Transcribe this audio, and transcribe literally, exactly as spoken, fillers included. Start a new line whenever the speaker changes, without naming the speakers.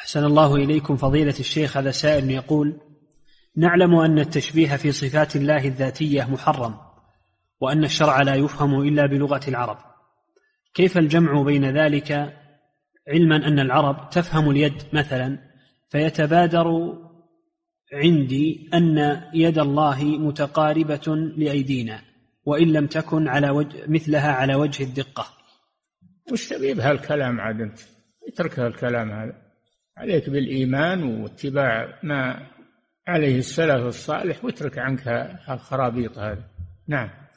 أحسن الله إليكم فضيلة الشيخ. هذا سائل يقول: نعلم أن التشبيه في صفات الله الذاتية محرم، وأن الشرع لا يفهم إلا بلغة العرب، كيف الجمع بين ذلك، علما أن العرب تفهم اليد مثلا، فيتبادر عندي أن يد الله متقاربة لأيدينا وإن لم تكن على وجه مثلها على وجه الدقة.
وش تبي بهالكلام عاد؟ أنت اترك هالكلام هذا، عليك بالإيمان واتباع ما عليه السلف الصالح، واترك عنك الخرابيط هذه. نعم.